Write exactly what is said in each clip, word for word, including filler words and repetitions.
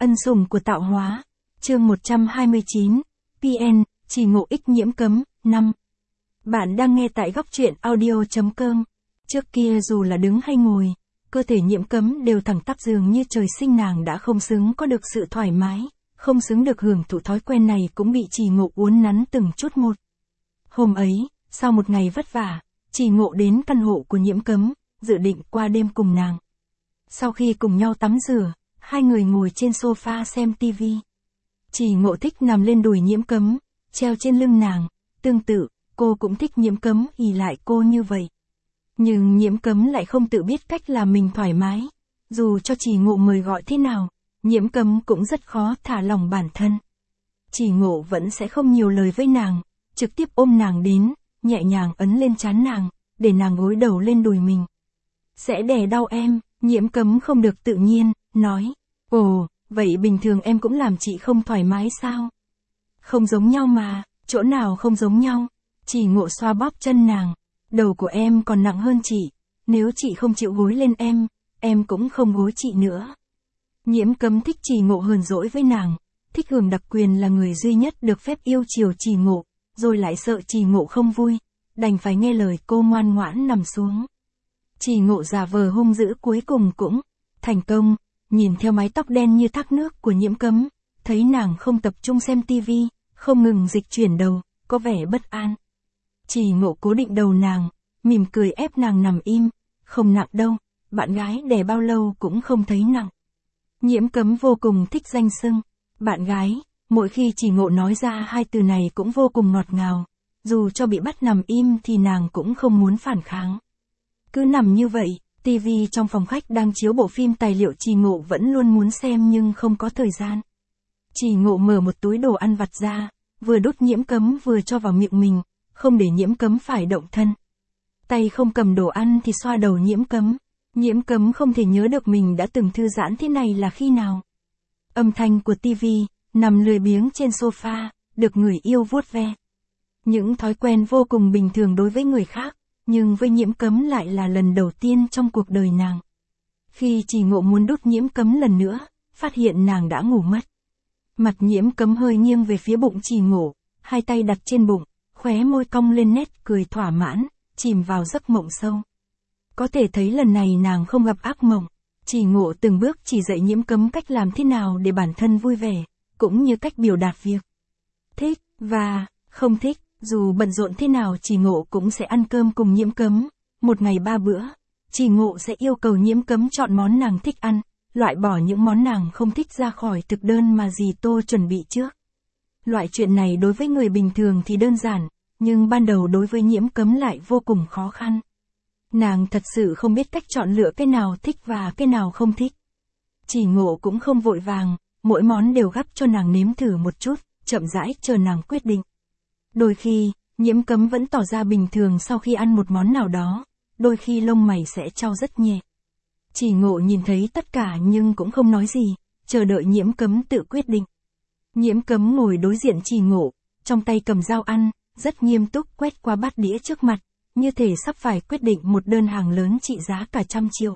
Ân sủng của tạo hóa. Chương một trăm hai mươi chín. pê en, Chỉ Ngộ ích nhiễm cấm. năm. Bạn đang nghe tại góc truyện audio.com. Trước kia dù là đứng hay ngồi, cơ thể Nhiễm Cấm đều thẳng tắp, dường như trời sinh nàng đã không xứng có được sự thoải mái, không xứng được hưởng thụ thói quen này cũng bị Chỉ Ngộ uốn nắn từng chút một. Hôm ấy, sau một ngày vất vả, Chỉ Ngộ đến căn hộ của Nhiễm Cấm, dự định qua đêm cùng nàng. Sau khi cùng nhau tắm rửa, hai người ngồi trên sofa xem tivi. Chỉ Ngộ thích nằm lên đùi Nhiễm Cấm, treo trên lưng nàng, tương tự, cô cũng thích Nhiễm Cấm ỷ lại cô như vậy. Nhưng Nhiễm Cấm lại không tự biết cách làm mình thoải mái, dù cho Chỉ Ngộ mời gọi thế nào, Nhiễm Cấm cũng rất khó thả lỏng bản thân. Chỉ Ngộ vẫn sẽ không nhiều lời với nàng, trực tiếp ôm nàng đến, nhẹ nhàng ấn lên trán nàng, để nàng gối đầu lên đùi mình. Sẽ đè đau em, Nhiễm Cấm không được tự nhiên, nói. Ồ, vậy bình thường em cũng làm chị không thoải mái sao? Không giống nhau mà, chỗ nào không giống nhau? Chỉ Ngộ xoa bóp chân nàng. Đầu của em còn nặng hơn chị, nếu chị không chịu gối lên em, em cũng không gối chị nữa. Nhiễm Cấm thích Chỉ Ngộ hờn dỗi với nàng, thích hưởng đặc quyền là người duy nhất được phép yêu chiều Chỉ Ngộ, rồi lại sợ Chỉ Ngộ không vui, đành phải nghe lời cô ngoan ngoãn nằm xuống. Chỉ Ngộ giả vờ hung dữ cuối cùng cũng thành công, nhìn theo mái tóc đen như thác nước của Nhiễm Cấm, thấy nàng không tập trung xem tivi, không ngừng dịch chuyển đầu, có vẻ bất an. Chỉ Ngộ cố định đầu nàng, mỉm cười ép nàng nằm im, không nặng đâu, bạn gái đè bao lâu cũng không thấy nặng. Nhiễm Cấm vô cùng thích danh xưng, bạn gái, mỗi khi Chỉ Ngộ nói ra hai từ này cũng vô cùng ngọt ngào, dù cho bị bắt nằm im thì nàng cũng không muốn phản kháng. Cứ nằm như vậy, tivi trong phòng khách đang chiếu bộ phim tài liệu Chỉ Ngộ vẫn luôn muốn xem nhưng không có thời gian. Chỉ Ngộ mở một túi đồ ăn vặt ra, vừa đút Nhiễm Cấm vừa cho vào miệng mình, không để Nhiễm Cấm phải động thân. Tay không cầm đồ ăn thì xoa đầu Nhiễm Cấm. Nhiễm Cấm không thể nhớ được mình đã từng thư giãn thế này là khi nào. Âm thanh của tivi, nằm lười biếng trên sofa, được người yêu vuốt ve. Những thói quen vô cùng bình thường đối với người khác, nhưng với Nhiễm Cấm lại là lần đầu tiên trong cuộc đời nàng. Khi Chỉ Ngộ muốn đút Nhiễm Cấm lần nữa, phát hiện nàng đã ngủ mất. Mặt Nhiễm Cấm hơi nghiêng về phía bụng Chỉ Ngộ, hai tay đặt trên bụng, khóe môi cong lên nét cười thỏa mãn, chìm vào giấc mộng sâu. Có thể thấy lần này nàng không gặp ác mộng. Chỉ Ngộ từng bước chỉ dạy Nhiễm Cấm cách làm thế nào để bản thân vui vẻ, cũng như cách biểu đạt việc thích và không thích. Dù bận rộn thế nào Chỉ Ngộ cũng sẽ ăn cơm cùng Nhiễm Cấm, một ngày ba bữa. Chỉ Ngộ sẽ yêu cầu Nhiễm Cấm chọn món nàng thích ăn, loại bỏ những món nàng không thích ra khỏi thực đơn mà dì Tô chuẩn bị trước. Loại chuyện này đối với người bình thường thì đơn giản, nhưng ban đầu đối với Nhiễm Cấm lại vô cùng khó khăn. Nàng thật sự không biết cách chọn lựa cái nào thích và cái nào không thích. Chỉ Ngộ cũng không vội vàng, mỗi món đều gắp cho nàng nếm thử một chút, chậm rãi chờ nàng quyết định. Đôi khi, Nhiễm Cấm vẫn tỏ ra bình thường sau khi ăn một món nào đó, đôi khi lông mày sẽ chau rất nhẹ. Chỉ Ngộ nhìn thấy tất cả nhưng cũng không nói gì, chờ đợi Nhiễm Cấm tự quyết định. Nhiễm Cấm ngồi đối diện Chỉ Ngộ, trong tay cầm dao ăn, rất nghiêm túc quét qua bát đĩa trước mặt, như thể sắp phải quyết định một đơn hàng lớn trị giá cả trăm triệu.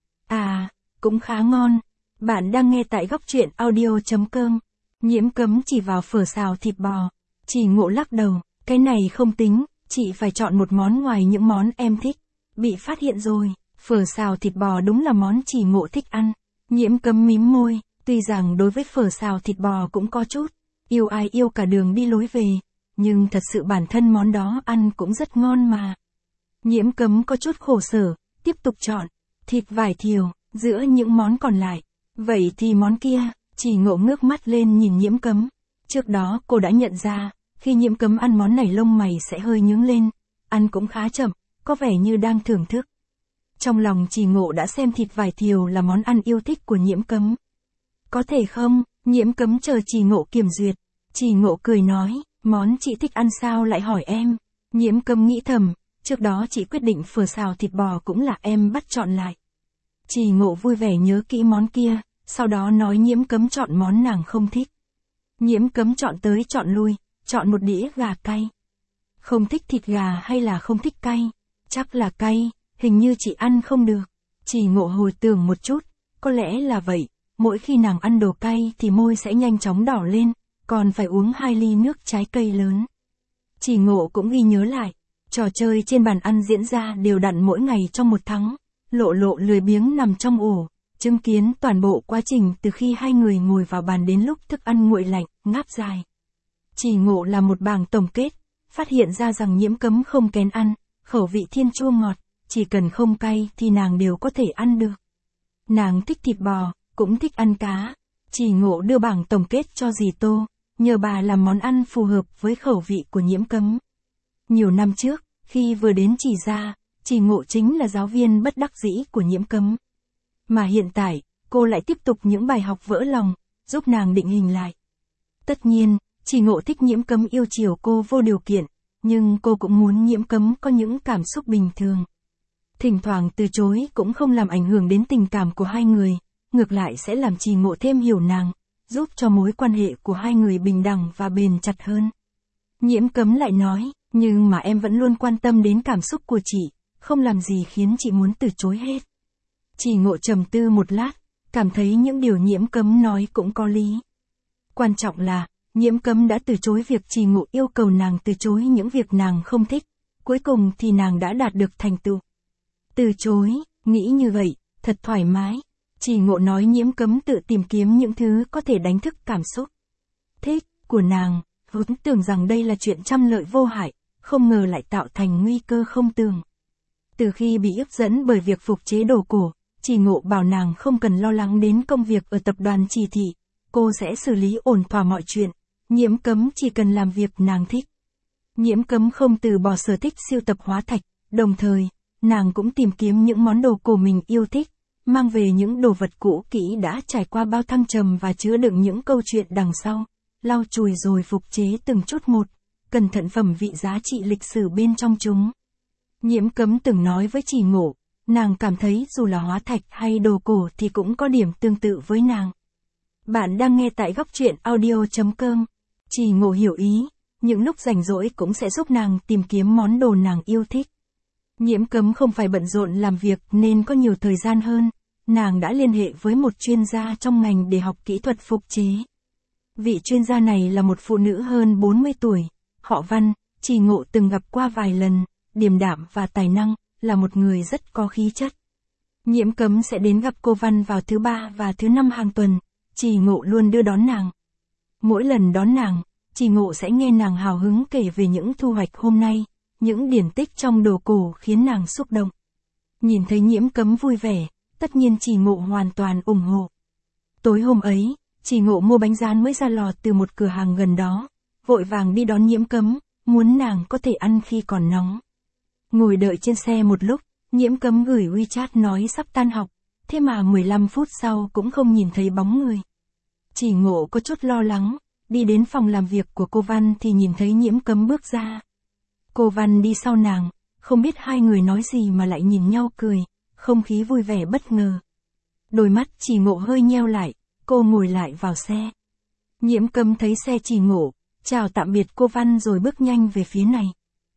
À, cũng khá ngon. Bạn đang nghe tại góc truyện audio.com. Nhiễm Cấm chỉ vào phở xào thịt bò. Chỉ Ngộ lắc đầu, cái này không tính, chị phải chọn một món ngoài những món em thích. Bị phát hiện rồi, phở xào thịt bò đúng là món Chỉ Ngộ thích ăn. Nhiễm Cấm mím môi, tuy rằng đối với phở xào thịt bò cũng có chút yêu ai yêu cả đường đi lối về, nhưng thật sự bản thân món đó ăn cũng rất ngon mà. Nhiễm Cấm có chút khổ sở, tiếp tục chọn thịt vải thiều giữa những món còn lại. Vậy thì món kia. Chỉ Ngộ ngước mắt lên nhìn Nhiễm Cấm. Trước đó cô đã nhận ra, khi Nhiễm Cấm ăn món này lông mày sẽ hơi nhướng lên, ăn cũng khá chậm, có vẻ như đang thưởng thức. Trong lòng Chỉ Ngộ đã xem thịt vải thiều là món ăn yêu thích của Nhiễm Cấm. Có thể không? Nhiễm Cấm chờ Chỉ Ngộ kiểm duyệt. Chỉ Ngộ cười nói, món chị thích ăn sao lại hỏi em? Nhiễm Cấm nghĩ thầm, trước đó chị quyết định phở xào thịt bò cũng là em bắt chọn lại. Chỉ Ngộ vui vẻ nhớ kỹ món kia, sau đó nói Nhiễm Cấm chọn món nàng không thích. Nhiễm Cấm chọn tới chọn lui, chọn một đĩa gà cay. Không thích thịt gà hay là không thích cay? Chắc là cay, hình như chị ăn không được. Chỉ Ngộ hồi tưởng một chút, có lẽ là vậy, mỗi khi nàng ăn đồ cay thì môi sẽ nhanh chóng đỏ lên, còn phải uống hai ly nước trái cây lớn. Chỉ Ngộ cũng ghi nhớ lại, trò chơi trên bàn ăn diễn ra đều đặn mỗi ngày trong một tháng, Lộ Lộ lười biếng nằm trong ổ, chứng kiến toàn bộ quá trình từ khi hai người ngồi vào bàn đến lúc thức ăn nguội lạnh, ngáp dài. Chỉ Ngộ là một bảng tổng kết, phát hiện ra rằng Nhiễm Cấm không kén ăn, khẩu vị thiên chua ngọt, chỉ cần không cay thì nàng đều có thể ăn được. Nàng thích thịt bò, cũng thích ăn cá. Chỉ Ngộ đưa bảng tổng kết cho dì Tô, nhờ bà làm món ăn phù hợp với khẩu vị của Nhiễm Cấm. Nhiều năm trước, khi vừa đến Chỉ gia, Chỉ Ngộ chính là giáo viên bất đắc dĩ của Nhiễm Cấm. Mà hiện tại, cô lại tiếp tục những bài học vỡ lòng, giúp nàng định hình lại. Tất nhiên, Chỉ Ngộ thích Nhiễm Cấm yêu chiều cô vô điều kiện, nhưng cô cũng muốn Nhiễm Cấm có những cảm xúc bình thường. Thỉnh thoảng từ chối cũng không làm ảnh hưởng đến tình cảm của hai người, ngược lại sẽ làm Chỉ Ngộ thêm hiểu nàng, giúp cho mối quan hệ của hai người bình đẳng và bền chặt hơn. Nhiễm Cấm lại nói, nhưng mà em vẫn luôn quan tâm đến cảm xúc của chị, không làm gì khiến chị muốn từ chối hết. Chỉ Ngộ trầm tư một lát, cảm thấy những điều Nhiễm Cấm nói cũng có lý. Quan trọng là, Nhiễm Cấm đã từ chối việc Chỉ Ngộ yêu cầu nàng từ chối những việc nàng không thích, cuối cùng thì nàng đã đạt được thành tựu. Từ chối, nghĩ như vậy, thật thoải mái. Chỉ Ngộ nói Nhiễm Cấm tự tìm kiếm những thứ có thể đánh thức cảm xúc thích của nàng, vốn tưởng rằng đây là chuyện trăm lợi vô hại, không ngờ lại tạo thành nguy cơ không tưởng. Từ khi bị hấp dẫn bởi việc phục chế đồ cổ, Chỉ Ngộ bảo nàng không cần lo lắng đến công việc ở tập đoàn Chỉ thị, cô sẽ xử lý ổn thỏa mọi chuyện, Nhiễm Cấm chỉ cần làm việc nàng thích. Nhiễm Cấm không từ bỏ sở thích siêu tập hóa thạch, đồng thời, nàng cũng tìm kiếm những món đồ cổ mình yêu thích, mang về những đồ vật cũ kỹ đã trải qua bao thăng trầm và chứa đựng những câu chuyện đằng sau, lau chùi rồi phục chế từng chút một, cẩn thận phẩm vị giá trị lịch sử bên trong chúng. Nhiễm Cấm từng nói với Chỉ Ngộ, nàng cảm thấy dù là hóa thạch hay đồ cổ thì cũng có điểm tương tự với nàng. Bạn đang nghe tại góc truyện audio chấm com. Chỉ Ngộ hiểu ý, những lúc rảnh rỗi cũng sẽ giúp nàng tìm kiếm món đồ nàng yêu thích. Nhiễm Cấm không phải bận rộn làm việc nên có nhiều thời gian hơn, nàng đã liên hệ với một chuyên gia trong ngành để học kỹ thuật phục chế. Vị chuyên gia này là một phụ nữ hơn bốn mươi tuổi, họ Văn, Chỉ Ngộ từng gặp qua vài lần, điềm đạm và tài năng, là một người rất có khí chất. Nhiễm Cấm sẽ đến gặp cô Văn vào thứ ba và thứ năm hàng tuần, Chỉ Ngộ luôn đưa đón nàng. Mỗi lần đón nàng, Chỉ Ngộ sẽ nghe nàng hào hứng kể về những thu hoạch hôm nay, những điển tích trong đồ cổ khiến nàng xúc động. Nhìn thấy Nhiễm Cấm vui vẻ, tất nhiên Chỉ Ngộ hoàn toàn ủng hộ. Tối hôm ấy, Chỉ Ngộ mua bánh rán mới ra lò từ một cửa hàng gần đó, vội vàng đi đón Nhiễm Cấm, muốn nàng có thể ăn khi còn nóng. Ngồi đợi trên xe một lúc, Nhiễm Cấm gửi WeChat nói sắp tan học, thế mà mười lăm phút sau cũng không nhìn thấy bóng người. Chỉ Ngộ có chút lo lắng, đi đến phòng làm việc của cô Văn thì nhìn thấy Nhiễm Cấm bước ra. Cô Văn đi sau nàng, không biết hai người nói gì mà lại nhìn nhau cười, không khí vui vẻ bất ngờ. Đôi mắt Chỉ Ngộ hơi nheo lại, cô ngồi lại vào xe. Nhiễm Cấm thấy xe Chỉ Ngộ, chào tạm biệt cô Văn rồi bước nhanh về phía này.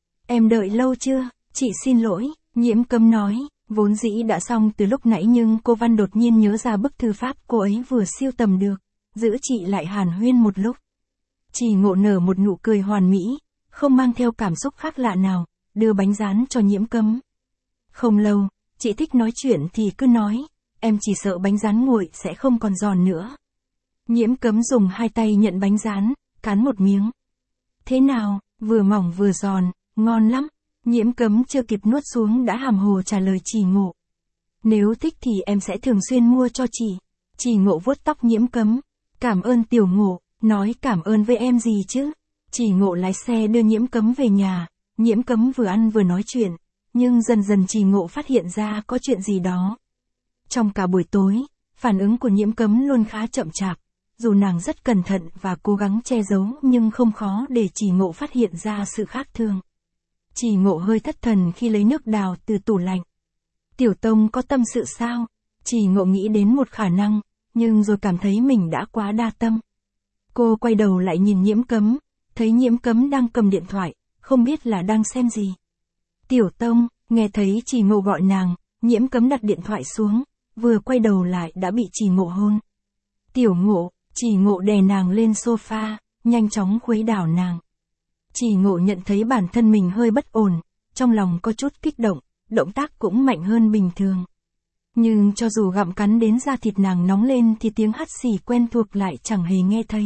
Em đợi lâu chưa? Chị xin lỗi, Nhiễm Cấm nói, vốn dĩ đã xong từ lúc nãy nhưng cô Văn đột nhiên nhớ ra bức thư pháp cô ấy vừa siêu tầm được, giữ chị lại hàn huyên một lúc. Chỉ Ngộ nở một nụ cười hoàn mỹ, không mang theo cảm xúc khác lạ nào, đưa bánh rán cho Nhiễm Cấm. Không lâu, chị thích nói chuyện thì cứ nói, em chỉ sợ bánh rán nguội sẽ không còn giòn nữa. Nhiễm Cấm dùng hai tay nhận bánh rán, cắn một miếng. Thế nào, vừa mỏng vừa giòn, ngon lắm. Nhiễm Cấm chưa kịp nuốt xuống đã hàm hồ trả lời Chỉ Ngộ. Nếu thích thì em sẽ thường xuyên mua cho chị. Chỉ Ngộ vuốt tóc Nhiễm Cấm. Cảm ơn Tiểu Ngộ, nói cảm ơn với em gì chứ. Chỉ Ngộ lái xe đưa Nhiễm Cấm về nhà, Nhiễm Cấm vừa ăn vừa nói chuyện, nhưng dần dần Chỉ Ngộ phát hiện ra có chuyện gì đó. Trong cả buổi tối, phản ứng của Nhiễm Cấm luôn khá chậm chạp, dù nàng rất cẩn thận và cố gắng che giấu nhưng không khó để Chỉ Ngộ phát hiện ra sự khác thường. Chỉ Ngộ hơi thất thần khi lấy nước đào từ tủ lạnh. Tiểu Tông có tâm sự sao? Chỉ Ngộ nghĩ đến một khả năng, nhưng rồi cảm thấy mình đã quá đa tâm. Cô quay đầu lại nhìn Nhiễm Cấm, thấy Nhiễm Cấm đang cầm điện thoại, không biết là đang xem gì. Tiểu Tông, nghe thấy Chỉ Ngộ gọi nàng, Nhiễm Cấm đặt điện thoại xuống, vừa quay đầu lại đã bị Chỉ Ngộ hôn. Tiểu Ngộ, Chỉ Ngộ đè nàng lên sofa, nhanh chóng khuấy đảo nàng. Chỉ Ngộ nhận thấy bản thân mình hơi bất ổn, trong lòng có chút kích động, động tác cũng mạnh hơn bình thường. Nhưng cho dù gặm cắn đến da thịt nàng nóng lên thì tiếng hắt xì quen thuộc lại chẳng hề nghe thấy.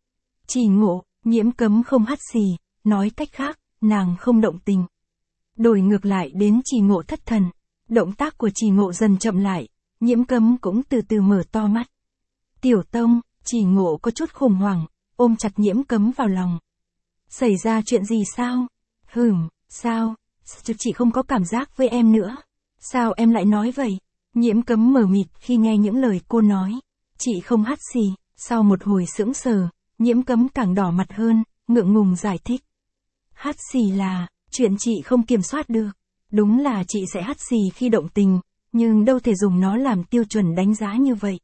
Chỉ Ngộ, Nhiễm Cấm không hắt xì, nói cách khác, nàng không động tình. Đổi ngược lại đến Chỉ Ngộ thất thần, động tác của Chỉ Ngộ dần chậm lại, Nhiễm Cấm cũng từ từ mở to mắt. Tiểu Tông, Chỉ Ngộ có chút khủng hoảng, ôm chặt Nhiễm Cấm vào lòng. Xảy ra chuyện gì sao? Hửm, sao? Chị không có cảm giác với em nữa. Sao em lại nói vậy? Nhiễm Cấm mờ mịt khi nghe những lời cô nói. Chị không hắt xì, sau một hồi sững sờ, Nhiễm Cấm càng đỏ mặt hơn, ngượng ngùng giải thích. Hắt xì là, chuyện chị không kiểm soát được. Đúng là chị sẽ hắt xì khi động tình, nhưng đâu thể dùng nó làm tiêu chuẩn đánh giá như vậy.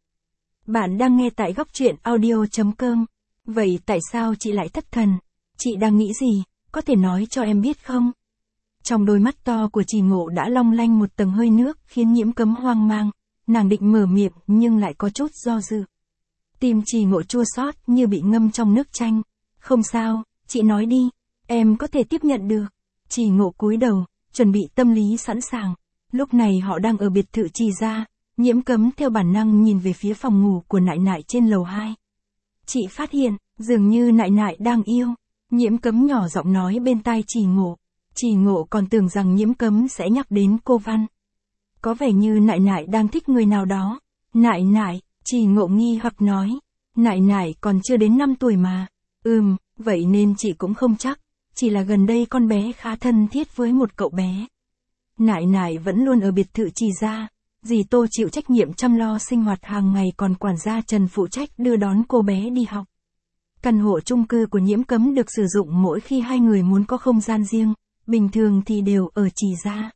Bạn đang nghe tại góc truyện audio chấm com. Vậy tại sao chị lại thất thần? Chị đang nghĩ gì, có thể nói cho em biết không? Trong đôi mắt to của Chỉ Ngộ đã long lanh một tầng hơi nước khiến Nhiễm Cấm hoang mang, nàng định mở miệng nhưng lại có chút do dự. Tim Chỉ Ngộ chua xót như bị ngâm trong nước chanh. Không sao, chị nói đi, em có thể tiếp nhận được. Chỉ Ngộ cúi đầu, chuẩn bị tâm lý sẵn sàng. Lúc này họ đang ở biệt thự Trì gia, Nhiễm Cấm theo bản năng nhìn về phía phòng ngủ của Nại Nại trên lầu hai. Chị phát hiện, dường như Nại Nại đang yêu. Nhiễm Cấm nhỏ giọng nói bên tai Chỉ Ngộ. Chỉ Ngộ còn tưởng rằng Nhiễm Cấm sẽ nhắc đến cô Văn. Có vẻ như Nại Nại đang thích người nào đó. Nại Nại, Chỉ Ngộ nghi hoặc nói. Nại Nại còn chưa đến năm tuổi mà. Ừm, vậy nên chị cũng không chắc. Chỉ là gần đây con bé khá thân thiết với một cậu bé. Nại Nại vẫn luôn ở biệt thự Trì gia. Dì Tô chịu trách nhiệm chăm lo sinh hoạt hàng ngày, còn quản gia Trần phụ trách đưa đón cô bé đi học. Căn hộ chung cư của Nhiễm Cấm được sử dụng mỗi khi hai người muốn có không gian riêng, bình thường thì đều ở Trì gia.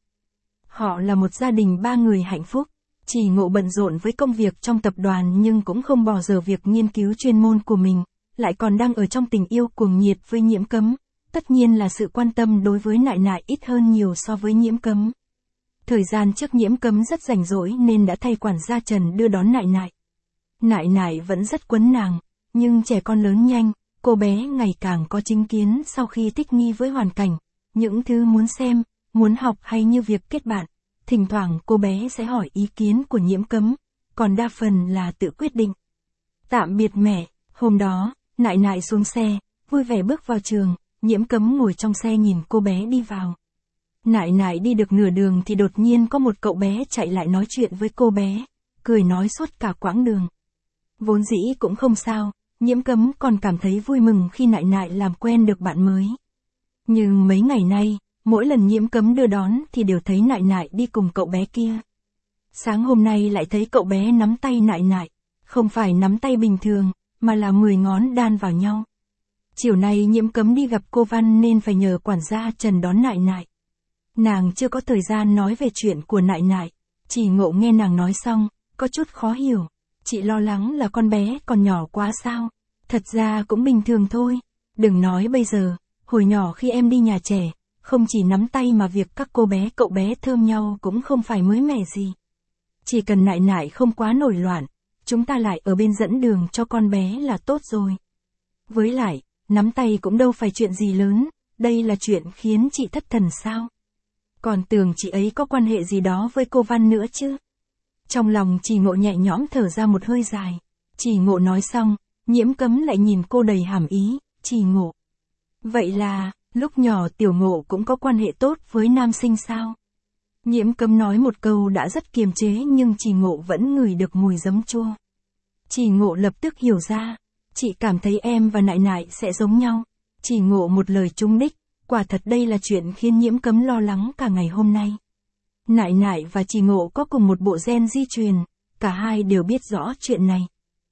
Họ là một gia đình ba người hạnh phúc. Chỉ Ngộ bận rộn với công việc trong tập đoàn nhưng cũng không bỏ dở việc nghiên cứu chuyên môn của mình, lại còn đang ở trong tình yêu cuồng nhiệt với Nhiễm Cấm. Tất nhiên là sự quan tâm đối với Nại Nại ít hơn nhiều so với Nhiễm Cấm. Thời gian trước Nhiễm Cấm rất rảnh rỗi nên đã thay quản gia Trần đưa đón Nại Nại. Nại Nại vẫn rất quấn nàng, nhưng trẻ con lớn nhanh, cô bé ngày càng có chính kiến sau khi thích nghi với hoàn cảnh. Những thứ muốn xem, muốn học hay như việc kết bạn, thỉnh thoảng cô bé sẽ hỏi ý kiến của Nhiễm Cấm, còn đa phần là tự quyết định. Tạm biệt mẹ, hôm đó, Nại Nại xuống xe, vui vẻ bước vào trường, Nhiễm Cấm ngồi trong xe nhìn cô bé đi vào. Nại Nại đi được nửa đường thì đột nhiên có một cậu bé chạy lại nói chuyện với cô bé, cười nói suốt cả quãng đường. Vốn dĩ cũng không sao, Nhiễm Cấm còn cảm thấy vui mừng khi Nại Nại làm quen được bạn mới. Nhưng mấy ngày nay, mỗi lần Nhiễm Cấm đưa đón thì đều thấy Nại Nại đi cùng cậu bé kia. Sáng hôm nay lại thấy cậu bé nắm tay Nại Nại, không phải nắm tay bình thường, mà là mười ngón đan vào nhau. Chiều nay Nhiễm Cấm đi gặp cô Văn nên phải nhờ quản gia Trần đón Nại Nại. Nàng chưa có thời gian nói về chuyện của Nại Nại. Chỉ Ngộ nghe nàng nói xong, có chút khó hiểu. Chị lo lắng là con bé còn nhỏ quá sao? Thật ra cũng bình thường thôi. Đừng nói bây giờ, hồi nhỏ khi em đi nhà trẻ, không chỉ nắm tay mà việc các cô bé cậu bé thơm nhau cũng không phải mới mẻ gì. Chỉ cần Nại Nại không quá nổi loạn, chúng ta lại ở bên dẫn đường cho con bé là tốt rồi. Với lại, nắm tay cũng đâu phải chuyện gì lớn, đây là chuyện khiến chị thất thần sao? Còn tưởng chị ấy có quan hệ gì đó với cô Văn nữa chứ. Trong lòng Chỉ Ngộ nhẹ nhõm thở ra một hơi dài. Chỉ Ngộ nói xong, Nhiễm Cấm lại nhìn cô đầy hàm ý. Chỉ Ngộ. Vậy là, lúc nhỏ Tiểu Ngộ cũng có quan hệ tốt với nam sinh sao? Nhiễm Cấm nói một câu đã rất kiềm chế nhưng Chỉ Ngộ vẫn ngửi được mùi giấm chua. Chỉ Ngộ lập tức hiểu ra. Chị cảm thấy em và Nại Nại sẽ giống nhau. Chỉ Ngộ một lời trúng đích. Quả thật đây là chuyện khiến Nhiễm Cấm lo lắng cả ngày hôm nay. Nại Nại và Chỉ Ngộ có cùng một bộ gen di truyền, cả hai đều biết rõ chuyện này.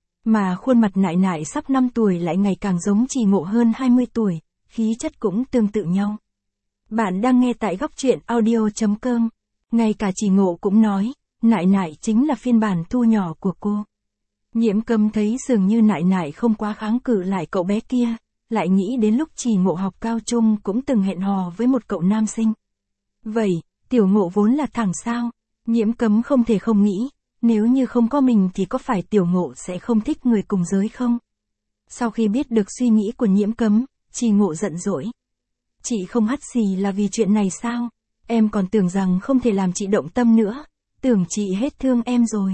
Mà khuôn mặt Nại Nại sắp năm tuổi lại ngày càng giống Chỉ Ngộ hơn hai mươi tuổi, khí chất cũng tương tự nhau. Bạn đang nghe tại góc truyện audio chấm com. Ngay cả Chỉ Ngộ cũng nói, Nại Nại chính là phiên bản thu nhỏ của cô. Nhiễm Cấm thấy dường như Nại Nại không quá kháng cự lại cậu bé kia. Lại nghĩ đến lúc Chỉ Ngộ học cao trung cũng từng hẹn hò với một cậu nam sinh. Vậy, Tiểu Ngộ vốn là thẳng sao? Nhiễm Cấm không thể không nghĩ, nếu như không có mình thì có phải Tiểu Ngộ sẽ không thích người cùng giới không? Sau khi biết được suy nghĩ của Nhiễm Cấm, Trì Ngộ giận dỗi. Chị không hắt xì là vì chuyện này sao? Em còn tưởng rằng không thể làm chị động tâm nữa, tưởng chị hết thương em rồi.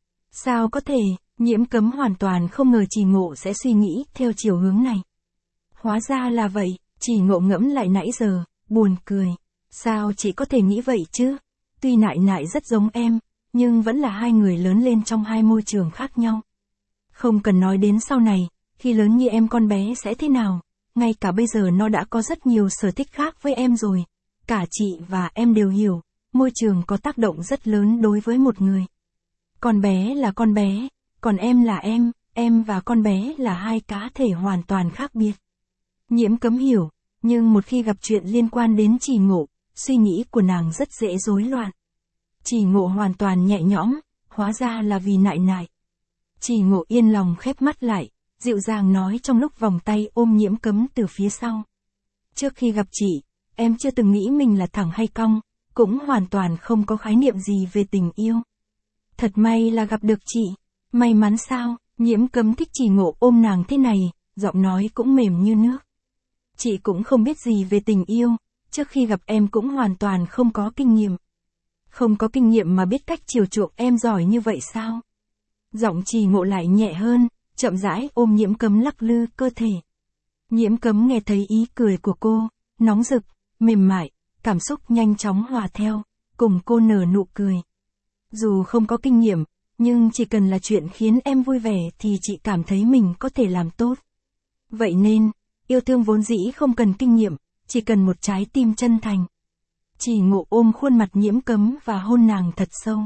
Sao có thể, Nhiễm Cấm hoàn toàn không ngờ Trì Ngộ sẽ suy nghĩ theo chiều hướng này. Hóa ra là vậy, Trì Ngộ ngẫm lại nãy giờ, buồn cười. Sao chị có thể nghĩ vậy chứ? Tuy Nại Nại rất giống em, nhưng vẫn là hai người lớn lên trong hai môi trường khác nhau. Không cần nói đến sau này, khi lớn như em con bé sẽ thế nào, ngay cả bây giờ nó đã có rất nhiều sở thích khác với em rồi. Cả chị và em đều hiểu, môi trường có tác động rất lớn đối với một người. Con bé là con bé, còn em là em, em và con bé là hai cá thể hoàn toàn khác biệt. Nhiễm Cấm hiểu, nhưng một khi gặp chuyện liên quan đến Trì Ngộ, suy nghĩ của nàng rất dễ rối loạn. Trì Ngộ hoàn toàn nhẹ nhõm, hóa ra là vì Nại Nại. Trì Ngộ yên lòng khép mắt lại, dịu dàng nói trong lúc vòng tay ôm Nhiễm Cấm từ phía sau. Trước khi gặp chị, em chưa từng nghĩ mình là thẳng hay cong, cũng hoàn toàn không có khái niệm gì về tình yêu. Thật may là gặp được chị, may mắn sao? Nhiễm Cấm thích Trì Ngộ ôm nàng thế này, giọng nói cũng mềm như nước. Chị cũng không biết gì về tình yêu, trước khi gặp em cũng hoàn toàn không có kinh nghiệm. Không có kinh nghiệm mà biết cách chiều chuộng em giỏi như vậy sao? Giọng Trì Ngộ lại nhẹ hơn, chậm rãi ôm Nhiễm Cấm lắc lư cơ thể. Nhiễm Cấm nghe thấy ý cười của cô, nóng rực, mềm mại, cảm xúc nhanh chóng hòa theo, cùng cô nở nụ cười. Dù không có kinh nghiệm, nhưng chỉ cần là chuyện khiến em vui vẻ thì chị cảm thấy mình có thể làm tốt. Vậy nên, yêu thương vốn dĩ không cần kinh nghiệm, chỉ cần một trái tim chân thành. Trì Ngộ ôm khuôn mặt Nhiễm Cấm và hôn nàng thật sâu.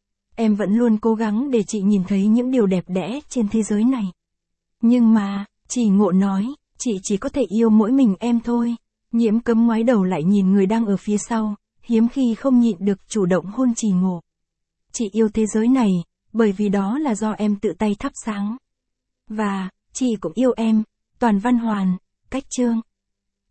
Em vẫn luôn cố gắng để chị nhìn thấy những điều đẹp đẽ trên thế giới này. Nhưng mà, Trì Ngộ nói, chị chỉ có thể yêu mỗi mình em thôi. Nhiễm Cấm ngoái đầu lại nhìn người đang ở phía sau, hiếm khi không nhịn được chủ động hôn Trì Ngộ. Chị yêu thế giới này, bởi vì đó là do em tự tay thắp sáng. Và, chị cũng yêu em, Toàn Văn Hoàn, Cách Chương.